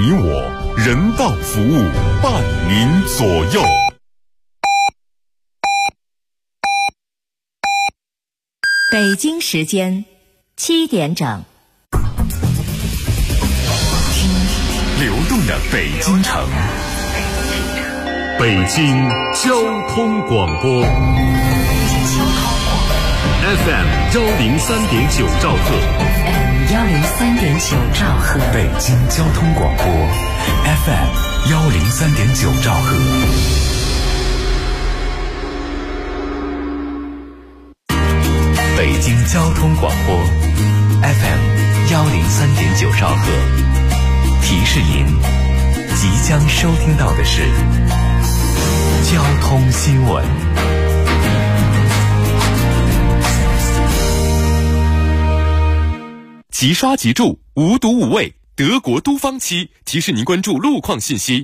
你我，人道服务伴您左右。 北京时间7点整， 听流动的北京城，北京交通广播 FM 103.9兆赫 103.9兆赫， 北京交通广播 FM 103.9兆赫。北京交通广播 FM 103.9兆赫，提示您即将收听到的是交通新闻。即刷即住，无毒无味，德国都芳漆提示您关注路况信息。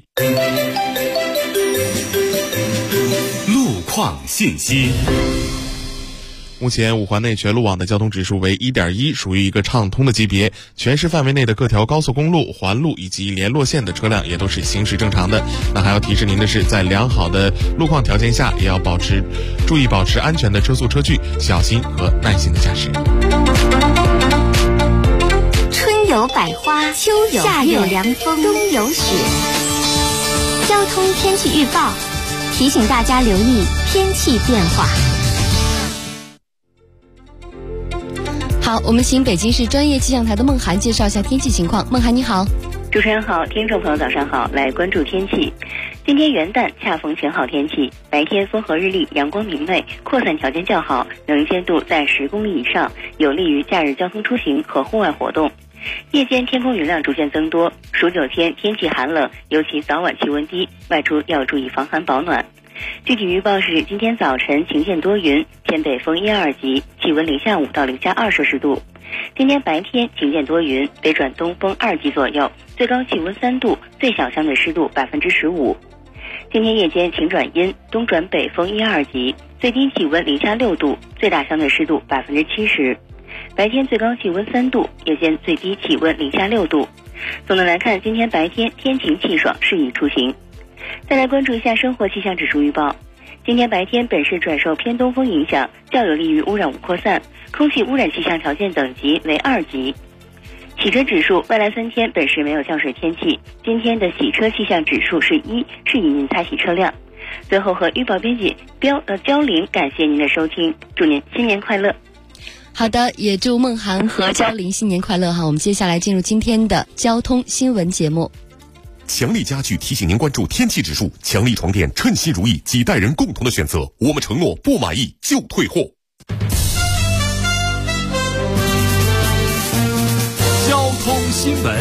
路况信息。 目前五环内全路网的交通指数为 1.1， 属于一个畅通的级别，全市范围内的各条高速公路、环路以及联络线的车辆也都是行驶正常的。那还要提示您的是，在良好的路况条件下，也要注意保持安全的车速车距，小心和耐心的驾驶。 春有百花，秋有夏有凉风，冬有雪。交通天气预报提醒大家留意天气变化。 好，我们请北京市专业气象台的孟涵介绍一下天气情况。孟涵你好。 主持人好，听众朋友早上好，来关注天气。今天元旦恰逢晴好天气，白天风和日丽，阳光明媚，扩散条件较好，能见度在10公里以上，有利于假日交通出行和户外活动。夜间天空云量逐渐增多，数9天天气寒冷，尤其早晚气温低，外出要注意防寒保暖。具体预报是：今天早晨晴间多云，偏北风1、2级，气温零下5到零下2摄氏度。今天白天晴间多云，北转东风2级左右，最高气温3度，最小相对湿度15%。今天夜间晴转阴，东转北风1、2级，最低气温零下6度，最大相对湿度70%。白天最高气温3度，夜间最低气温零下6度。总的来看，今天白天天晴气爽，适宜出行。再来关注一下生活气象指数预报。今天白天本市转受偏东风影响，较有利于污染物扩散，空气污染气象条件等级为2级。洗车指数，未来3天本市没有降水天气，今天的洗车气象指数是1，适宜您擦洗车辆。最后和预报编辑焦玲感谢您的收听，祝您新年快乐。 好的，也祝孟涵和焦玲新年快乐哈。我们接下来进入今天的交通新闻节目。 强力家具提醒您关注天气指数，强力床垫称心如意，几代人共同的选择，我们承诺不满意就退货。交通新闻。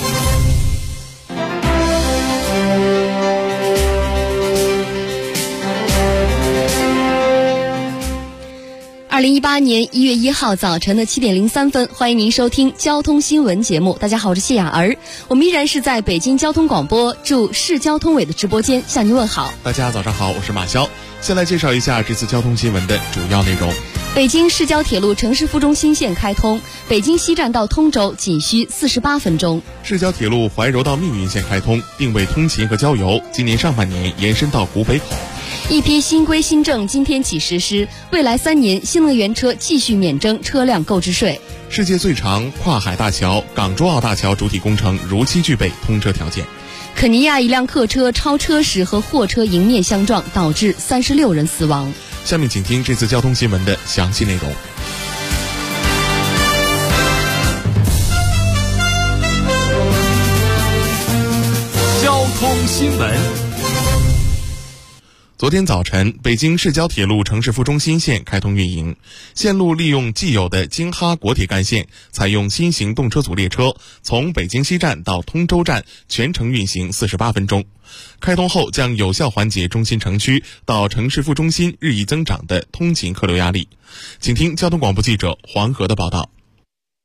2018年1月1号早晨的7点03分，欢迎您收听交通新闻节目。大家好，我是谢雅儿，我们依然是在北京交通广播驻市交通委的直播间向您问好。 大家早上好，我是马潇。先来介绍一下这次交通新闻的主要内容。 北京市交铁路城市附中心线开通，北京西站到通州仅需48分钟。 市交铁路怀柔到密云线开通，并为通勤和郊游，今年上半年延伸到古北口。 一批新规新政今天起实施，未来3年新能源车继续免征车辆购置税。 世界最长跨海大桥港珠澳大桥主体工程如期具备通车条件。 肯尼亚一辆客车超车时和货车迎面相撞，导致36人死亡。 下面请听这次交通新闻的详细内容。 交通新闻。 昨天早晨，北京市交铁路城市附中心线开通运营，线路利用既有的京哈国铁干线，采用新型动车组列车，从北京西站到通州站全程运行48分钟。开通后将有效缓解中心城区到城市副中心日益增长的通勤客流压力。请听交通广播记者黄河的报道。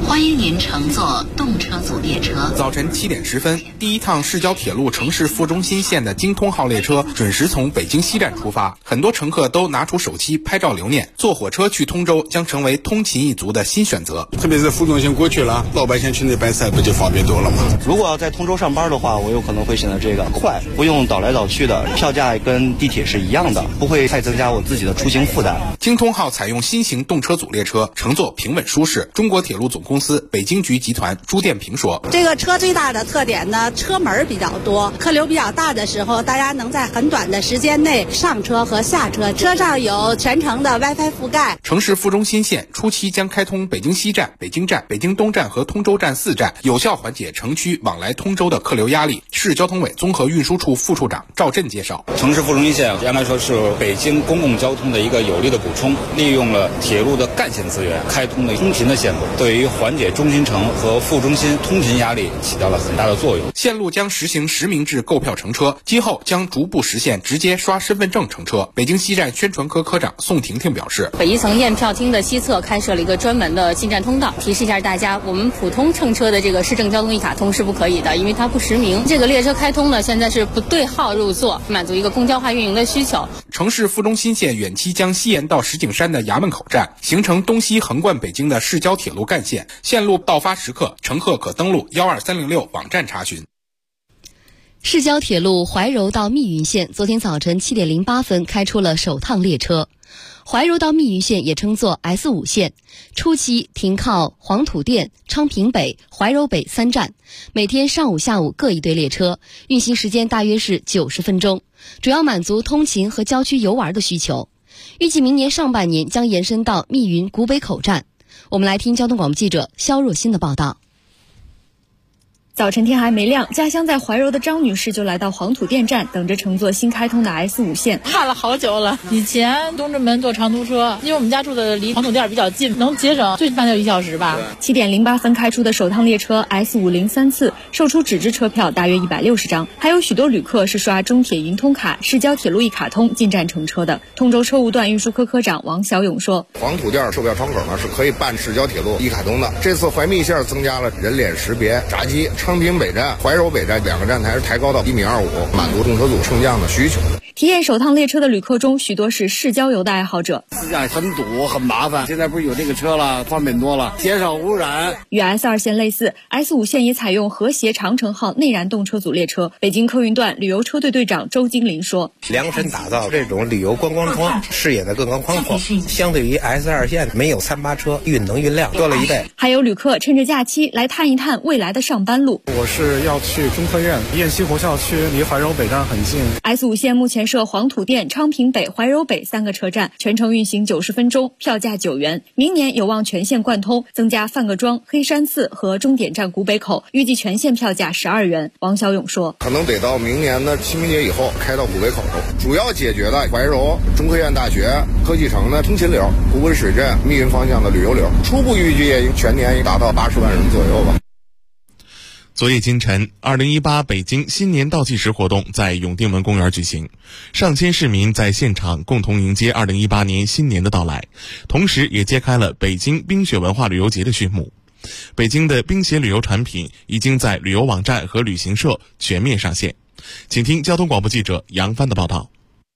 欢迎您乘坐动车组列车。 早晨7点10分，第一趟市郊铁路城市副中心线的京通号列车准时从北京西站出发，很多乘客都拿出手机拍照留念。坐火车去通州将成为通勤一族的新选择， 特别是副中心过去了，老百姓去那边塞不就方便多了吗？ 如果要在通州上班的话，我有可能会选择这个，快，不用倒来倒去的，票价跟地铁是一样的，不会太增加我自己的出行负担。 京通号采用新型动车组列车，乘坐平稳舒适。中国铁路总公司北京局集团朱殿平说， 这个车最大的特点呢，车门比较多，客流比较大的时候，大家能在很短的时间内上车和下车，车上有全程的 WiFi 覆盖。 城市副中心线初期将开通北京西站、北京站、北京东站和通州站4站，有效缓解城区往来通州的客流压力。市交通委综合运输处副处长赵震介绍， 城市副中心线原来说是北京公共交通的一个有力的补充，利用了铁路的干线资源，开通了通勤的线路，对于缓解中心城和副中心通勤压力起到了很大的作用。 线路将实行实名制购票乘车，今后将逐步实现直接刷身份证乘车。北京西站宣传科科长宋婷婷表示， 北一层验票厅的西侧开设了一个专门的进站通道，提示一下大家，我们普通乘车的这个市政交通一卡通是不可以的，因为它不实名。这个列车开通呢，现在是不对号入座，满足一个公交化运营的需求。 城市副中心线远期将西延到石景山的衙门口站，形成东西横贯北京的市郊铁路干线。线路到发时刻，乘客可登录12306网站查询。 市郊铁路怀柔到密云线昨天早晨7点08分开出了首趟列车。怀柔到密云线也称作 S5 线，初期停靠黄土店、昌平北、怀柔北3站，每天上午下午各一对列车，运行时间大约是90分钟，主要满足通勤和郊区游玩的需求。预计明年上半年将延伸到密云古北口站。我们来听交通广播记者肖若欣的报道。 早晨天还没亮，家乡在怀柔的张女士就来到黄土店站，等着乘坐新开通的 S5 线。 看了好久了，以前东直门坐长途车，因为我们家住的离黄土店比较近，能节省最慢就1小时吧。 7点08分开出的首趟列车 S503次，售出纸质车票大约160张，还有许多旅客是刷中铁云通卡、市郊铁路一卡通进站乘车的。通州车务段运输科科长王小勇说， 黄土店售票窗口呢是可以办市郊铁路一卡通的。这次怀密线增加了人脸识别、闸机。昌平北站、怀柔北站2个站台是抬高到1.25米，满足动车组升降的需求。 体验首趟列车的旅客中，许多是市郊游的爱好者。 自驾很堵很麻烦，现在不是有这个车了，方便多了，减少污染。 与 S2 线类似， S5 线也采用和谐长城号内燃动车组列车。北京客运段旅游车队队长周金林说， 量身打造这种旅游观光窗，视野的更高宽阔，相对于 S2 线没有3-8车，运能运量多了1倍。 还有旅客趁着假期来探一探未来的上班路。 我是要去中科院，雁西湖校区离怀柔北站很近。 S5 线目前设黄土店、昌平北、怀柔北3个车站，全程运行90分钟，票价9元。明年有望全线贯通，增加范各庄、黑山寺和终点站古北口，预计全线票价12元。王小勇说， 可能得到明年的清明节以后开到古北口，主要解决了怀柔、中科院大学、科技城的通勤流，古温水镇、密云方向的旅游流，初步预计全年达到80万人左右吧。 昨夜今晨，2018北京新年倒计时活动在永定门公园举行，上千市民在现场共同迎接2018年新年的到来，同时也揭开了北京冰雪文化旅游节的序幕。北京的冰雪旅游产品已经在旅游网站和旅行社全面上线。请听交通广播记者杨帆的报道。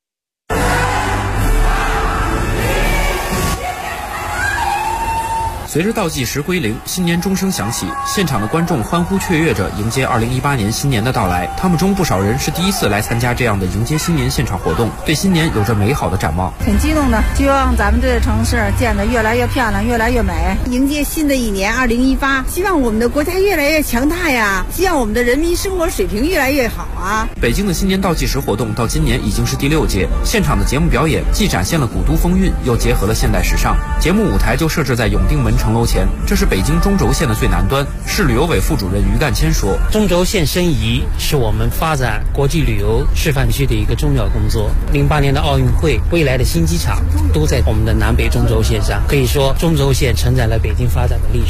随着倒计时归零，新年钟声响起，现场的观众欢呼雀跃着迎接2018年新年的到来。他们中不少人是第一次来参加这样的迎接新年现场活动，对新年有着美好的展望。 挺激动的，希望咱们这个城市建得越来越漂亮，越来越美，迎接新的一年2018。希望我们的国家越来越强大呀，希望我们的人民生活水平越来越好啊。 北京的新年倒计时活动到今年已经是第6届，现场的节目表演既展现了古都风韵，又结合了现代时尚。节目舞台就设置在永定门城楼前，这是北京中轴线的最南端。市旅游委副主任于干谦说， 中轴线申遗是我们发展国际旅游示范区的一个重要工作。08年的奥运会，未来的新机场都在我们的南北中轴线上，可以说中轴线承载了北京发展的历史。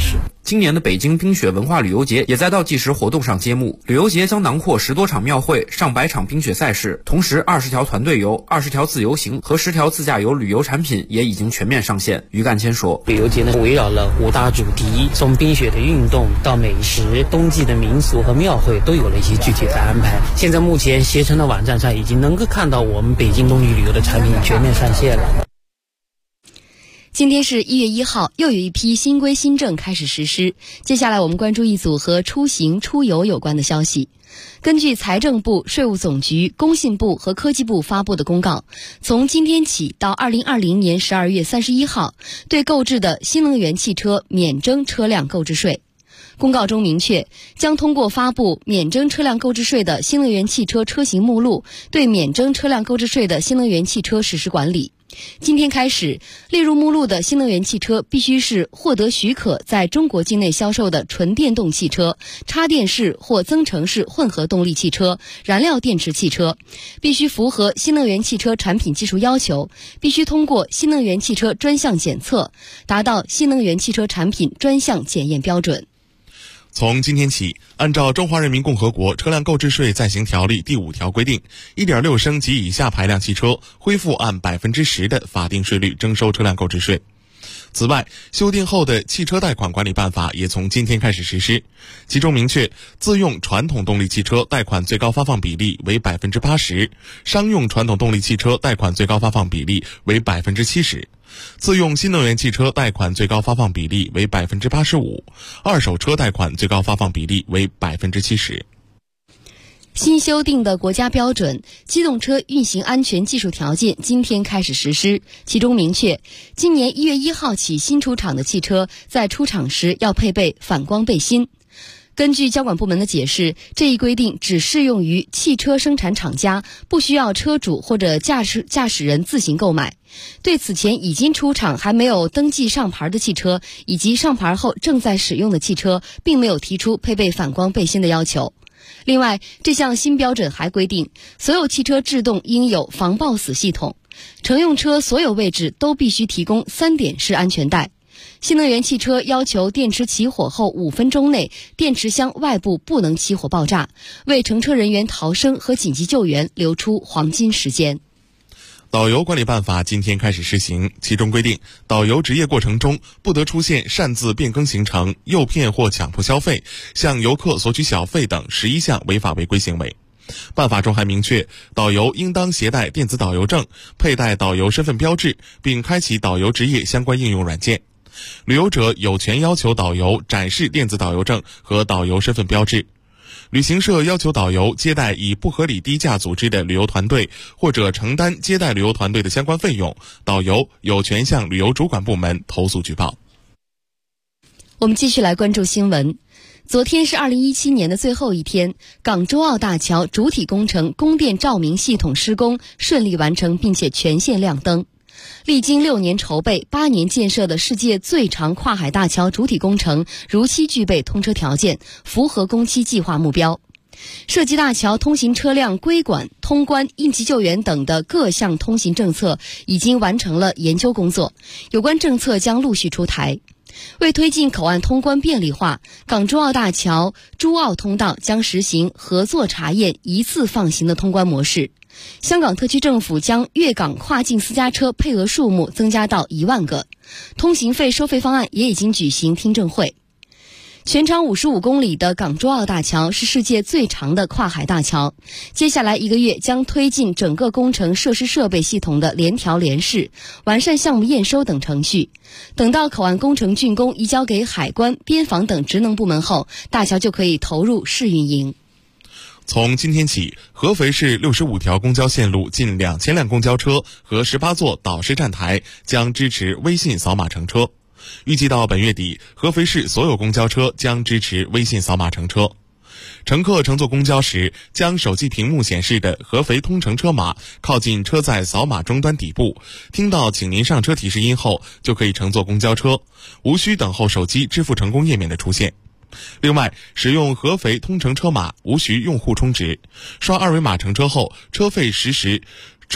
今年的北京冰雪文化旅游节也在倒计时活动上揭幕。旅游节将囊括10多场庙会、上百场冰雪赛事，同时20条团队游、20条自由行和10条自驾游旅游产品也已经全面上线。于干谦说， 旅游节呢围绕了5大主题，从冰雪的运动到美食、冬季的民俗和庙会都有了一些具体的安排。现在目前携程的网站上已经能够看到我们北京冬季旅游的产品全面上线了。 今天是1月1号，又有一批新规新政开始实施。接下来我们关注一组和出行出游有关的消息。根据财政部、税务总局、工信部和科技部发布的公告，从今天起到2020年12月31号，对购置的新能源汽车免征车辆购置税。公告中明确，将通过发布免征车辆购置税的新能源汽车车型目录，对免征车辆购置税的新能源汽车实施管理。今天开始，列入目录的新能源汽车必须是获得许可在中国境内销售的纯电动汽车、插电式或增程式混合动力汽车、燃料电池汽车，必须符合新能源汽车产品技术要求，必须通过新能源汽车专项检测，达到新能源汽车产品专项检验标准。 从今天起，按照《中华人民共和国车辆购置税暂行条例》第5条规定， 1.6 升及以下排量汽车恢复按 10% 的法定税率征收车辆购置税。此外，修订后的汽车贷款管理办法也从今天开始实施，其中明确，自用传统动力汽车贷款最高发放比例为 80%， 商用传统动力汽车贷款最高发放比例为 70%， 自用新能源汽车贷款最高发放比例为 85%， 二手车贷款最高发放比例为 70%。 新修订的国家标准机动车运行安全技术条件今天开始实施，其中明确，今年1月1号起新出厂的汽车在出厂时要配备反光背心。根据交管部门的解释，这一规定只适用于汽车生产厂家，不需要车主或者驾驶人自行购买。对此前已经出厂还没有登记上牌的汽车，以及上牌后正在使用的汽车，并没有提出配备反光背心的要求。另外，这项新标准还规定，所有汽车制动应有防抱死系统，乘用车所有位置都必须提供3点式安全带。新能源汽车要求电池起火后5分钟内，电池箱外部不能起火爆炸，为乘车人员逃生和紧急救援留出黄金时间。 导游管理办法今天开始施行，其中规定，导游执业过程中不得出现擅自变更行程、诱骗或强迫消费、向游客索取小费等11项违法违规行为。办法中还明确，导游应当携带电子导游证，佩戴导游身份标志，并开启导游执业相关应用软件。旅游者有权要求导游展示电子导游证和导游身份标志。旅行社要求导游接待以不合理低价组织的旅游团队，或者承担接待旅游团队的相关费用，导游有权向旅游主管部门投诉举报。 我们继续来关注新闻。昨天是2017年的最后一天，港珠澳大桥主体工程供电照明系统施工顺利完成，并且全线亮灯。历经6年筹备、8年建设的世界最长跨海大桥主体工程如期具备通车条件，符合工期计划目标。涉及大桥通行车辆归管、通关、应急救援等的各项通行政策已经完成了研究工作，有关政策将陆续出台。为推进口岸通关便利化，港珠澳大桥珠澳通道将实行合作查验、一次放行的通关模式。香港特区政府将粤港跨境私家车配额数目增加到1万个，通行费收费方案也已经举行听证会。全长55公里的港珠澳大桥是世界最长的跨海大桥，接下来1个月将推进整个工程设施设备系统的联调联试，完善项目验收等程序。等到口岸工程竣工移交给海关、边防等职能部门后，大桥就可以投入试运营。 从今天起，合肥市65条公交线路近2000辆公交车和18座导视站台将支持微信扫码乘车。预计到本月底，合肥市所有公交车将支持微信扫码乘车。乘客乘坐公交时，将手机屏幕显示的合肥通乘车码靠近车载扫码终端底部，听到请您上车提示音后，就可以乘坐公交车，无需等候手机支付成功页面的出现。另外，使用合肥通乘车码无需用户充值，刷2维码乘车后，车费支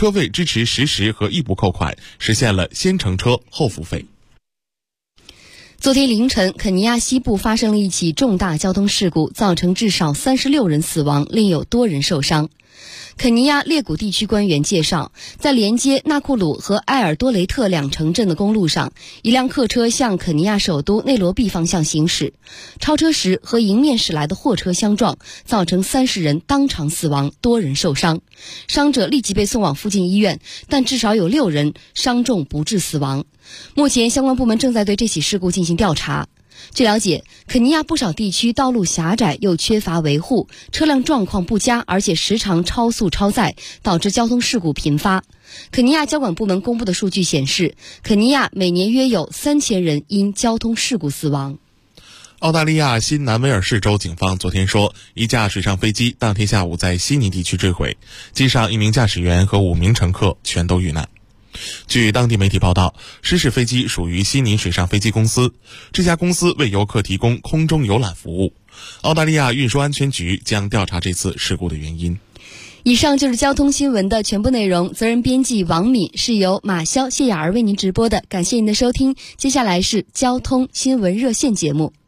持实时和异步扣款，实现了先乘车后付费。 昨天凌晨，肯尼亚西部发生了一起重大交通事故，造成至少36人死亡，另有多人受伤。肯尼亚列古地区官员介绍，在连接纳库鲁和埃尔多雷特两城镇的公路上，一辆客车向肯尼亚首都内罗毕方向行驶，超车时和迎面驶来的货车相撞，造成30人当场死亡，多人受伤。伤者立即被送往附近医院，但至少有6人伤重不治死亡。目前相关部门正在对这起事故进行调查。据了解，肯尼亚不少地区道路狭窄又缺乏维护，车辆状况不佳，而且时常超速超载，导致交通事故频发。肯尼亚交管部门公布的数据显示，肯尼亚每年约有3000人因交通事故死亡。 澳大利亚新南威尔士州警方昨天说，一架水上飞机当天下午在悉尼地区坠毁，机上1名驾驶员和5名乘客全都遇难。据当地媒体报道，失事飞机属于悉尼水上飞机公司，这家公司为游客提供空中游览服务。澳大利亚运输安全局将调查这次事故的原因。 以上就是交通新闻的全部内容，责任编辑王敏，是由马潇、谢雅儿为您直播的，感谢您的收听。接下来是交通新闻热线节目。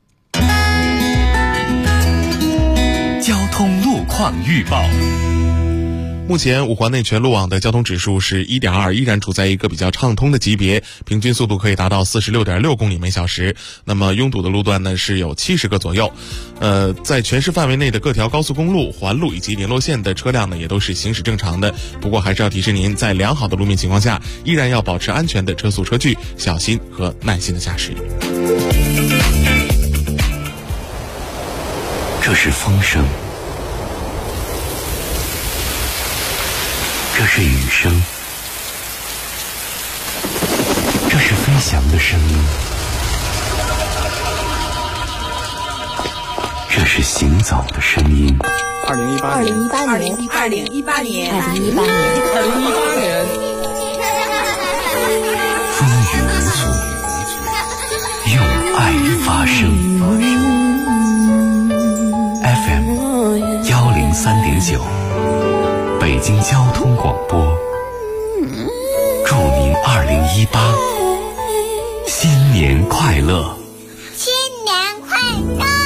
交通路况预报。 目前五环内全路网的交通指数是 1.2， 依然处在一个比较畅通的级别，平均速度可以达到 46.6 公里每小时。那么拥堵的路段呢是有70个左右。在全市范围内的各条高速公路、环路以及联络线的车辆呢也都是行驶正常的。不过还是要提示您，在良好的路面情况下，依然要保持安全的车速车距，小心和耐心的驾驶。 这是风声，这是雨声，这是飞翔的声音，这是行走的声音。 2018年， 风雨无阻，用爱发声。FM 103.9，北京交通广播，祝您2018新年快乐！ 新年快乐！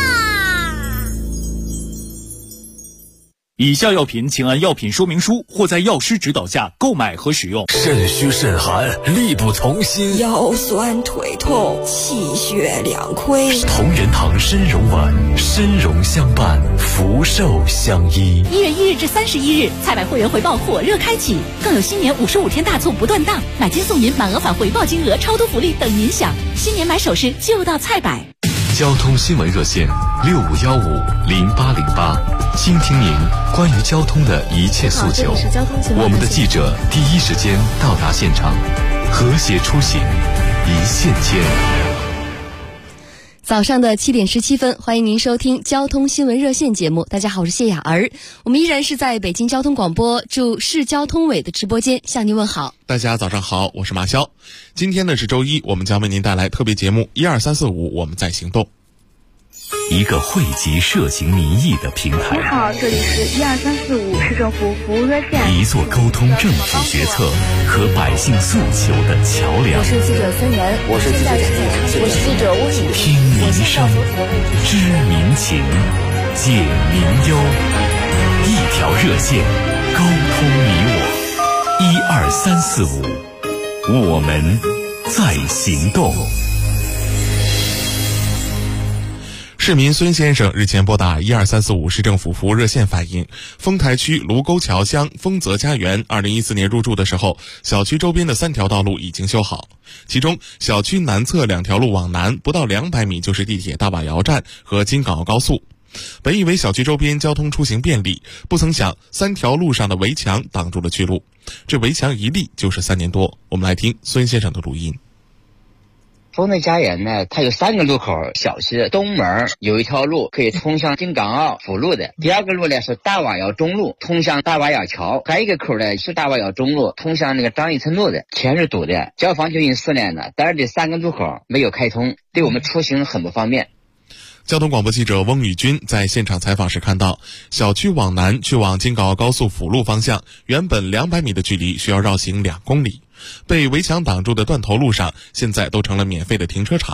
以下药品请按药品说明书或在药师指导下购买和使用。 肾虚肾寒，力不从心， 腰酸腿痛，气血两亏。 同仁堂参茸丸，参茸相伴，福寿相依。 1月1日至31日，菜百会员回报火热开启，更有新年55天大促不断档，买金送银，满额返回报金额超多福利等您享。新年买首饰就到菜百。 交通新闻热线65150808，倾听您关于交通的一切诉求。我们的记者第一时间到达现场，和谐出行，一线牵。 早上的7点17分，欢迎您收听交通新闻热线节目。大家好，我是谢雅儿，我们依然是在北京交通广播驻市交通委的直播间向您问好。 大家早上好，我是马潇。今天呢是周一，我们将为您带来特别节目12345，我们在行动。 一个汇集社情民意的平台。 你好，这里是12345市政府服务热线。 一座沟通政府决策和百姓诉求的桥梁。 我是记者孙岩， 我是记者吴景。 听民声，知民情，解民忧，一条热线，沟通你我。12345，我们在行动。 市民孙先生日前拨打12345市政府服务热线反映，丰台区卢沟桥乡丰泽家园2014年入住的时候，小区周边的3条道路已经修好，其中小区南侧2条路往南不到200米就是地铁大瓦窑站和京港澳高速。本以为小区周边交通出行便利，不曾想3条路上的围墙挡住了去路，这围墙一立就是3年多。我们来听孙先生的录音。 丰泽家园呢，它有3个路口，小区东门有一条路可以通向京港澳辅路的，第2个路呢是大瓦窑中路，通向大瓦窑桥，还有一个口呢是大瓦窑中路，通向那个张义村路的，全是堵的，交防就已经4年了，但是这3个路口没有开通，对我们出行很不方便。 交通广播记者翁宇军在现场采访时看到，小区往南去往京港澳高速辅路方向，原本200米的距离需要绕行2公里，被围墙挡住的断头路上现在都成了免费的停车场。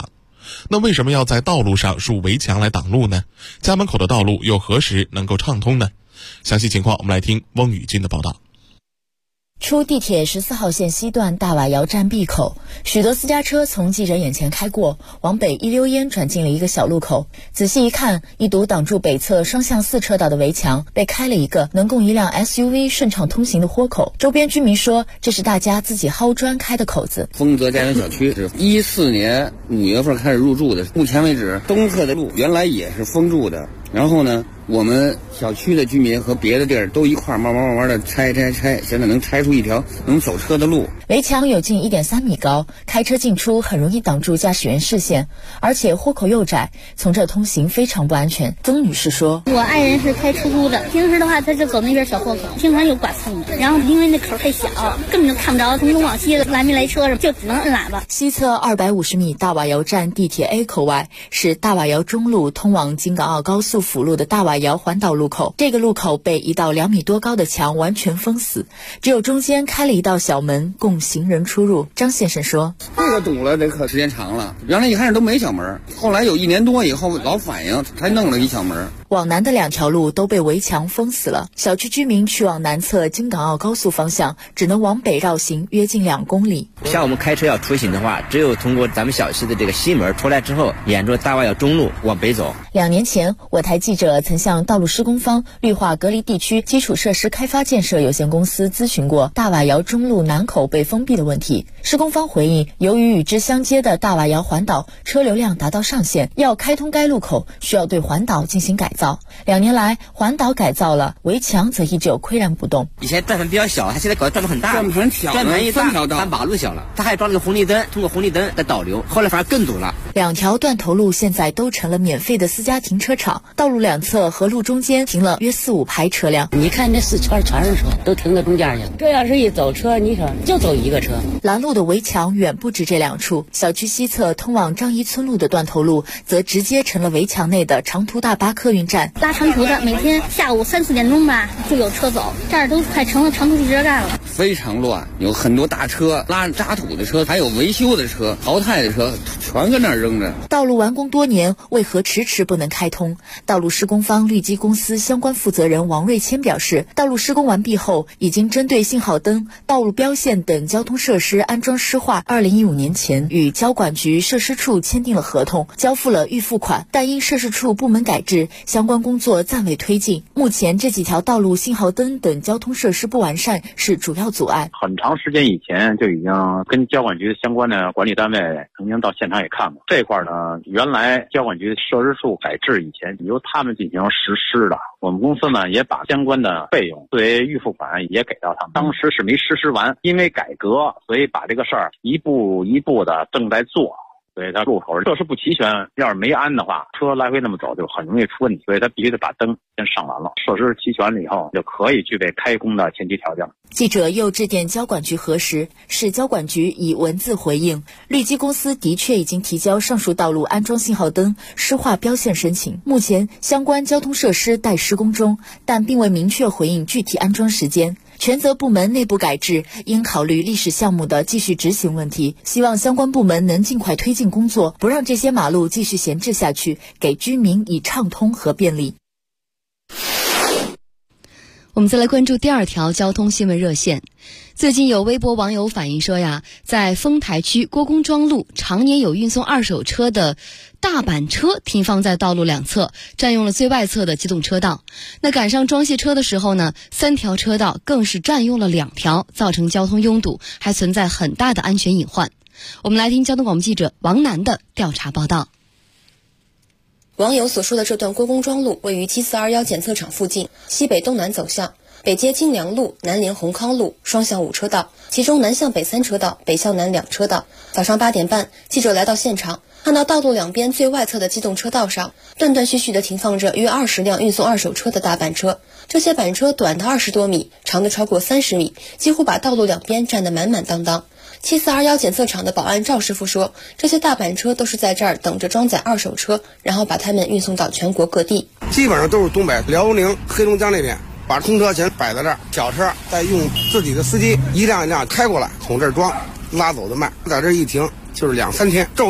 那为什么要在道路上竖围墙来挡路呢？家门口的道路又何时能够畅通呢？详细情况我们来听翁宇军的报道。 出地铁14号线西段大瓦窑站 B 口，许多私家车从记者眼前开过，往北一溜烟转进了一个小路口。仔细一看，一堵挡住北侧双向4车道的围墙被开了一个能供一辆 SUV 顺畅通行的豁口。周边居民说，这是大家自己薅砖开的口子。 丰泽家园小区是14年5月份开始入住的，目前为止东侧的路原来也是封住的，然后呢，我们小区的居民和别的地儿都一块慢慢的拆，现在能拆出一条能走车的路。 围墙有近 1.3 米高，开车进出很容易挡住驾驶员视线，而且豁口又窄，从这通行非常不安全。曾女士说， 我爱人是开出租的，平时的话他就走那边小豁口，经常有剐蹭的，然后因为那口太小，根本就看不着从东往西来没来车，就只能摁喇叭。 西侧250米大瓦窑站地铁 A 口外是大瓦窑中路通往京港澳高速辅路的大瓦窑环岛路口，这个路口被一道2米多高的墙完全封死，只有中间开了一道小门供行人出入。张先生说， 这个堵了这可时间长了，原来一开始都没小门，后来有1年多以后老反映才弄了一小门。 往南的2条路都被围墙封死了，小区居民去往南侧京港澳高速方向只能往北绕行约近2公里。 像我们开车要出行的话，只有通过咱们小区的这个西门出来之后，沿着大瓦窑中路往北走。 2年前，我台记者曾向道路施工方绿化隔离地区基础设施开发建设有限公司咨询过大瓦窑中路南口被封闭的问题。施工方回应，由于与之相接的大瓦窑环岛车流量达到上限，要开通该路口需要对环岛进行改造。2年来，环岛改造了，围墙则依旧岿然不动。 以前转盘比较小，它现在搞得转盘很大， 转盘小， 转盘一大， 3条道， 它马路小了，它还装了个红绿灯，通过红绿灯来导流，后来反而更堵了。 2条断头路现在都成了免费的私家停车场，道路两侧和路中间停了约4、5排车辆。 你看这4圈全是车，都停到中间去了。这要是一走车，你说就走一个车。 拦路的围墙远不止这2处，小区西侧通往张仪村路的断头路，则直接成了围墙内的长途大巴客运站。 拉长途的每天下午3、4点钟吧就有车走，这儿都快成了长途汽车站了， 非常乱，有很多大车拉渣土的车，还有维修的车、淘汰的车，全搁那儿扔着。 道路完工多年，为何迟迟不能开通？道路施工方绿基公司相关负责人王瑞谦表示，道路施工完毕后，已经针对信号灯、道路标线等交通设施安装湿化，2015年前与交管局设施处签订了合同，交付了预付款，但因设施处部门改制，相关工作暂未推进。目前这几条道路信号灯等交通设施不完善是主要阻碍。 很长时间以前就已经跟交管局相关的管理单位曾经到现场也看过这块呢。原来交管局设施处改制以前由他们进行实施的，我们公司呢也把相关的费用作为预付款也给到他们。当时是没实施完，因为改革，所以把这个事儿一步一步的正在做。所以它路口设施不齐全，要是没安的话，车来回那么走就很容易出问题。所以它必须得把灯先上完了，设施齐全了以后，就可以具备开工的前期条件。 记者又致电交管局核实，市交管局以文字回应，绿基公司的确已经提交上述道路安装信号灯、湿化标线申请，目前相关交通设施待施工中，但并未明确回应具体安装时间。权责部门内部改制，应考虑历史项目的继续执行问题，希望相关部门能尽快推进工作，不让这些马路继续闲置下去，给居民以畅通和便利。 我们再来关注第2条交通新闻热线。最近有微博网友反映说呀，在丰台区郭公庄路常年有运送2手车的大板车停放在道路两侧，占用了最外侧的机动车道。那赶上装卸车的时候呢，3条车道更是占用了2条，造成交通拥堵，还存在很大的安全隐患。我们来听交通广播记者王楠的调查报道。 网友所说的这段郭公庄路位于7421检测场附近，西北东南走向，北接金良路，南连宏康路，双向5车道，其中南向北3车道，北向南2车道。早上8点半，记者来到现场，看到道路两边最外侧的机动车道上，断断续续地停放着约20辆运送2手车的大板车。这些板车短的20多米，长的超过30米，几乎把道路两边占得满满当当。7421检测场的保安赵师傅说，这些大板车都是在这儿等着装载2手车，然后把它们运送到全国各地。 基本上都是东北、辽宁、黑龙江那边，把空车先摆在这儿，小车再用自己的司机一辆一辆开过来，从这儿装，拉走的卖，在这儿一停就是2、3天，昼夜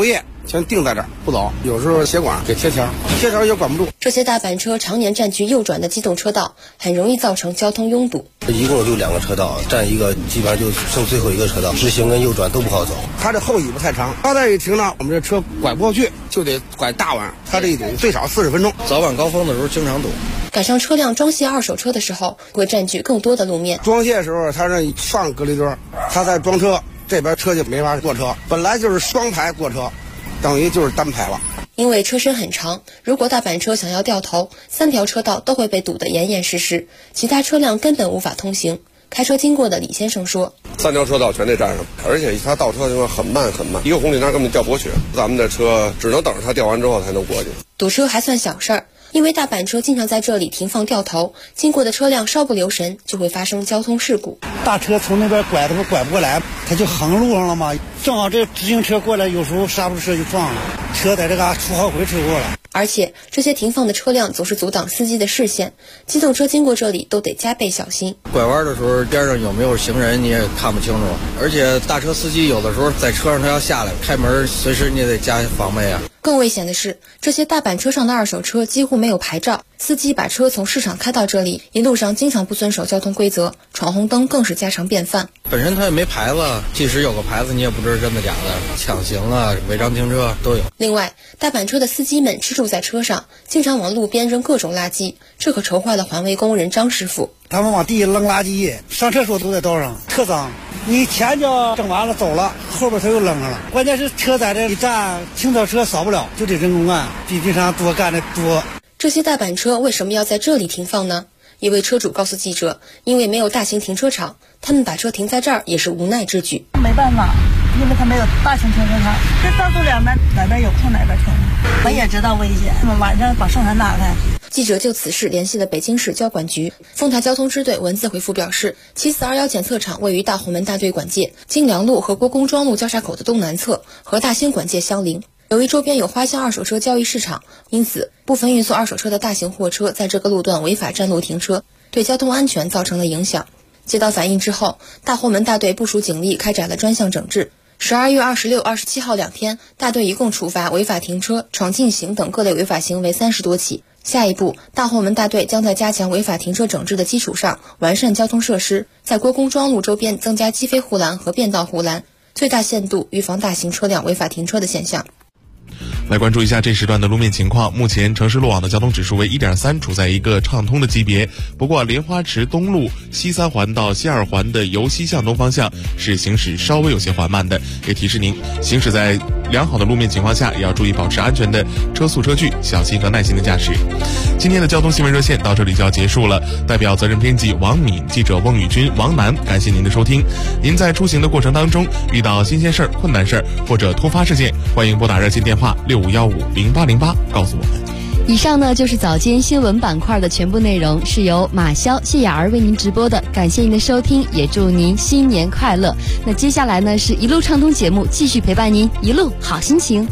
全定在这儿不走，有时候协管给贴条也管不住。 这些大板车常年占据右转的机动车道，很容易造成交通拥堵。 一共就2个车道，占一个基本上就剩最后一个车道，直行跟右转都不好走。 它这后尾巴太长，它再一停呢，我们这车拐不过去，就得拐大弯。它这一堵最少40分钟， 早晚高峰的时候经常堵。 赶上车辆装卸二手车的时候，会占据更多的路面。 装卸的时候，它这上隔离墩，它在装车，这边车就没法过车。本来就是双排过车，等于就是单排了。 因为车身很长，如果大板车想要掉头，3条车道都会被堵得严严实实，其他车辆根本无法通行。开车经过的李先生说 ：“3条车道全得占上，而且它倒车的话很慢很慢，1个红绿灯根本掉不过去。咱们的车只能等着它掉完之后才能过去。 堵车还算小事儿，因为大板车经常在这里停放掉头，经过的车辆稍不留神就会发生交通事故。 大车从那边拐不过来，它就横路上了嘛，正好这直行车过来，有时候刹不住车就撞了，车在这嘎出好回车过了。 而且这些停放的车辆总是阻挡司机的视线，机动车经过这里都得加倍小心。 拐弯的时候边上有没有行人你也看不清楚，而且大车司机有的时候在车上他要下来开门，随时你也得加防备啊。 更危险的是，这些大板车上的二手车几乎没有牌照，司机把车从市场开到这里，一路上经常不遵守交通规则，闯红灯更是家常便饭。 本身他也没牌子，即使有个牌子你也不知道真的假的，抢行啊、违章停车都有。 另外，大板车的司机们吃住在车上，经常往路边扔各种垃圾，这可愁坏了环卫工人张师傅。 他们往地扔垃圾，上厕所都在道上，特脏。你前脚整完了走了，后边他又扔上了。关键是车在这一站，清扫车扫不了，就得人工干，比平常多干的多。 这些大板车为什么要在这里停放呢？一位车主告诉记者，因为没有大型停车场，他们把车停在这儿也是无奈之举。 没办法，因为他没有大型停车场，这道路两边哪边有空哪边停。我也知道危险，晚上把圣坛打开。 记者就此事联系了北京市交管局，丰台交通支队文字回复表示，742检测场位于大红门大队管界、金良路和郭公庄路交叉口的东南侧，和大兴管界相邻。由于周边有花乡二手车交易市场，因此部分运送二手车的大型货车在这个路段违法占路停车，对交通安全造成了影响。接到反映之后，大红门大队部署警力开展了专项整治。12月26、27号2天，大队一共处罚违法停车、闯禁行等各类违法行为30多起。下一步，大红门大队将在加强违法停车整治的基础上，完善交通设施，在郭公庄路周边增加机飞护栏和变道护栏，最大限度预防大型车辆违法停车的现象。 来关注一下这时段的路面情况。目前城市路网的交通指数为 1.3， 处在一个畅通的级别。不过莲花池东路西3环到西2环的由西向东方向是行驶稍微有些缓慢的，也提示您行驶在良好的路面情况下，也要注意保持安全的车速车距，小心和耐心的驾驶。今天的交通新闻热线到这里就要结束了，代表责任编辑王敏、记者翁宇军、王楠，感谢您的收听。您在出行的过程当中遇到新鲜事儿、困难事儿或者突发事件，欢迎拨打热线电话65150808告诉我们。 以上呢就是早间新闻板块的全部内容，是由马潇、谢雅儿为您直播的。感谢您的收听，也祝您新年快乐。那接下来呢是一路畅通节目，继续陪伴您，一路好心情。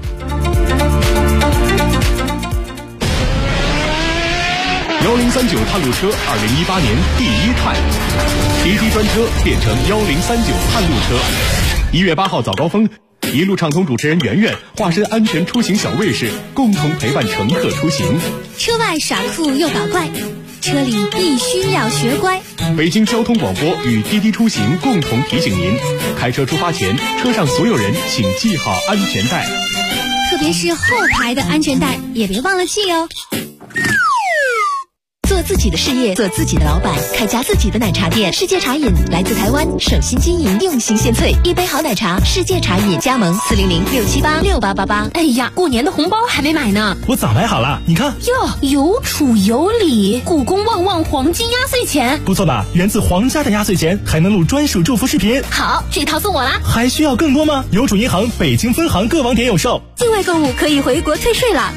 1039探路车2018年第1探，滴滴专车变成1039探路车。1月8号早高峰，一路畅通主持人圆圆化身安全出行小卫士，共同陪伴乘客出行。 车外耍酷又搞怪，车里必须要学乖。 北京交通广播与滴滴出行共同提醒您：开车出发前，车上所有人请系好安全带， 特别是后排的安全带也别忘了系哦。做自己的事业，做自己的老板，开家自己的奶茶店。世界茶饮来自台湾，手心经营，用心献萃，一杯好奶茶。世界茶饮加盟400-678-6888。哎呀，过年的红包还没买呢， 我早买好了，你看哟，有储有礼，故宫旺旺黄金压岁钱， 不错吧？源自皇家的压岁钱，还能录专属祝福视频。 好，这套送我啦。 还需要更多吗？邮储银行北京分行各网点有售。 境外购物可以回国退税了。